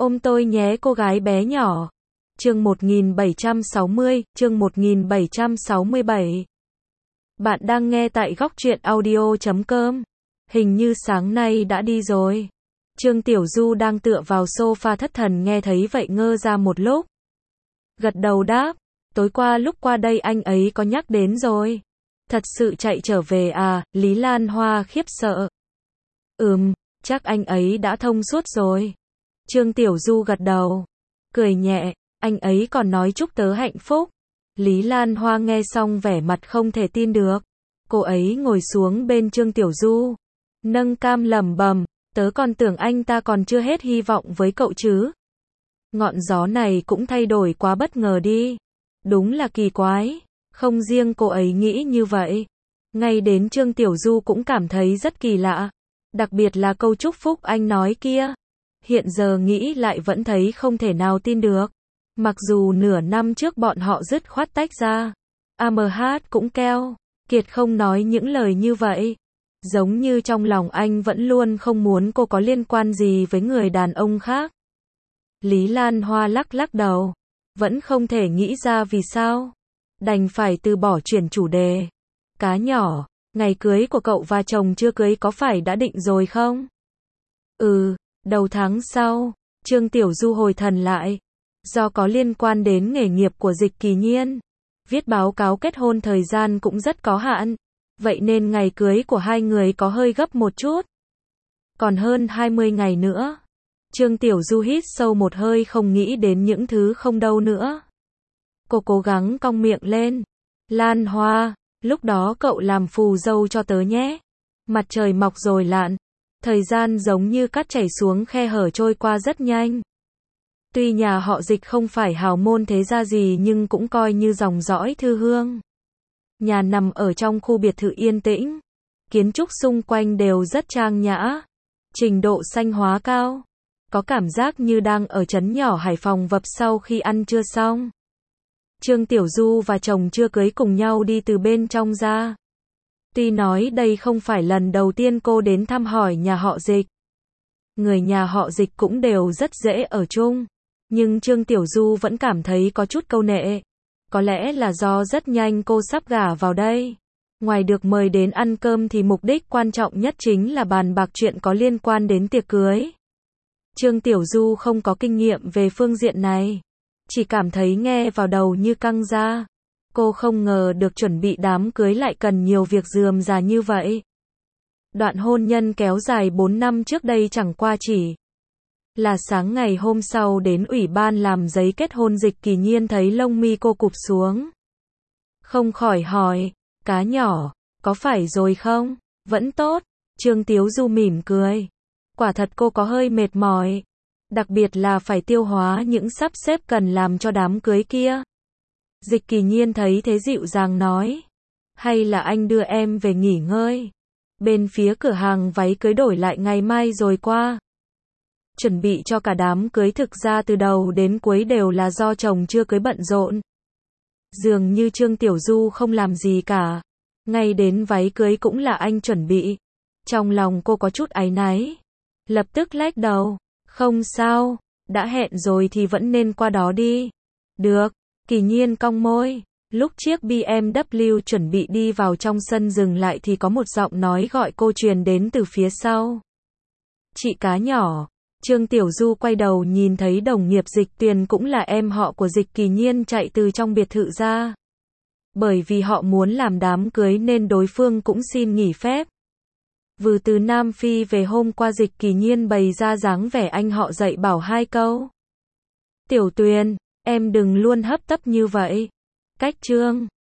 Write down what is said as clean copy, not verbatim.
Ôm tôi nhé cô gái bé nhỏ. Chương 1760, chương 1767. Bạn đang nghe tại góc truyện audio.com. Hình như sáng nay đã đi rồi. Trương Tiểu Du đang tựa vào sofa thất thần nghe thấy vậy ngơ ra một lúc. Gật đầu đáp, tối qua lúc qua đây anh ấy có nhắc đến rồi. Thật sự chạy trở về à? Lý Lan Hoa khiếp sợ. Chắc anh ấy đã thông suốt rồi. Trương Tiểu Du gật đầu, cười nhẹ, anh ấy còn nói chúc tớ hạnh phúc. Lý Lan Hoa nghe xong vẻ mặt không thể tin được. Cô ấy ngồi xuống bên Trương Tiểu Du, nâng cam lẩm bẩm, tớ còn tưởng anh ta còn chưa hết hy vọng với cậu chứ. Ngọn gió này cũng thay đổi quá bất ngờ đi. Đúng là kỳ quái, không riêng cô ấy nghĩ như vậy. Ngay đến Trương Tiểu Du cũng cảm thấy rất kỳ lạ. Đặc biệt là câu chúc phúc anh nói kia. Hiện giờ nghĩ lại vẫn thấy không thể nào tin được. Mặc dù nửa năm trước bọn họ dứt khoát tách ra. AMH cũng keo kiệt không nói những lời như vậy. Giống như trong lòng anh vẫn luôn không muốn cô có liên quan gì với người đàn ông khác. Lý Lan Hoa lắc lắc đầu. Vẫn không thể nghĩ ra vì sao. Đành phải từ bỏ chuyển chủ đề. Cá nhỏ, ngày cưới của cậu và chồng chưa cưới có phải đã định rồi không? Đầu tháng sau. Trương Tiểu Du hồi thần lại. Do có liên quan đến nghề nghiệp của Dịch Kỳ Nhiên, viết báo cáo kết hôn thời gian cũng rất có hạn. Vậy nên ngày cưới của hai người có hơi gấp một chút. Còn hơn 20 ngày nữa. Trương Tiểu Du hít sâu một hơi không nghĩ đến những thứ không đâu nữa. Cô cố gắng cong miệng lên. Lan Hoa, lúc đó cậu làm phù dâu cho tớ nhé. Mặt trời mọc rồi lặn. Thời gian giống như cát chảy xuống khe hở trôi qua rất nhanh. Tuy nhà họ Dịch không phải hào môn thế gia gì nhưng cũng coi như dòng dõi thư hương. Nhà nằm ở trong khu biệt thự yên tĩnh. Kiến trúc xung quanh đều rất trang nhã. Trình độ xanh hóa cao. Có cảm giác như đang ở trấn nhỏ Hải Phòng vập sau khi ăn trưa xong. Trương Tiểu Du và chồng chưa cưới cùng nhau đi từ bên trong ra. Tuy nói đây không phải lần đầu tiên cô đến thăm hỏi nhà họ Dịch. Người nhà họ Dịch cũng đều rất dễ ở chung. Nhưng Trương Tiểu Du vẫn cảm thấy có chút câu nệ. Có lẽ là do rất nhanh cô sắp gả vào đây. Ngoài được mời đến ăn cơm thì mục đích quan trọng nhất chính là bàn bạc chuyện có liên quan đến tiệc cưới. Trương Tiểu Du không có kinh nghiệm về phương diện này. Chỉ cảm thấy nghe vào đầu như căng da. Cô không ngờ được chuẩn bị đám cưới lại cần nhiều việc rườm rà như vậy. Đoạn hôn nhân kéo dài 4 năm trước đây chẳng qua chỉ là sáng ngày hôm sau đến ủy ban làm giấy kết hôn. Dịch Kỳ Nhiên thấy lông mi cô cụp xuống. Không khỏi hỏi, cá nhỏ, có phải rồi không? Vẫn tốt. Trương Tiểu Du mỉm cười. Quả thật cô có hơi mệt mỏi. Đặc biệt là phải tiêu hóa những sắp xếp cần làm cho đám cưới kia. Dịch Kỳ Nhiên thấy thế dịu dàng nói. Hay là anh đưa em về nghỉ ngơi. Bên phía cửa hàng váy cưới đổi lại ngày mai rồi qua. Chuẩn bị cho cả đám cưới thực ra từ đầu đến cuối đều là do chồng chưa cưới bận rộn. Dường như Trương Tiểu Du không làm gì cả. Ngay đến váy cưới cũng là anh chuẩn bị. Trong lòng cô có chút áy náy. Lập tức lách đầu. Không sao, đã hẹn rồi thì vẫn nên qua đó đi. Được, Kỳ Nhiên cong môi. Lúc chiếc BMW chuẩn bị đi vào trong sân dừng lại thì có một giọng nói gọi cô truyền đến từ phía sau. Chị cá nhỏ. Trương Tiểu Du quay đầu nhìn thấy đồng nghiệp Dịch Tuyền cũng là em họ của Dịch Kỳ Nhiên chạy từ trong biệt thự ra. Bởi vì họ muốn làm đám cưới nên đối phương cũng xin nghỉ phép. Vừa từ Nam Phi về hôm qua Dịch Kỳ Nhiên bày ra dáng vẻ anh họ dạy bảo hai câu. Tiểu Tuyền, em đừng luôn hấp tấp như vậy. Cách Trương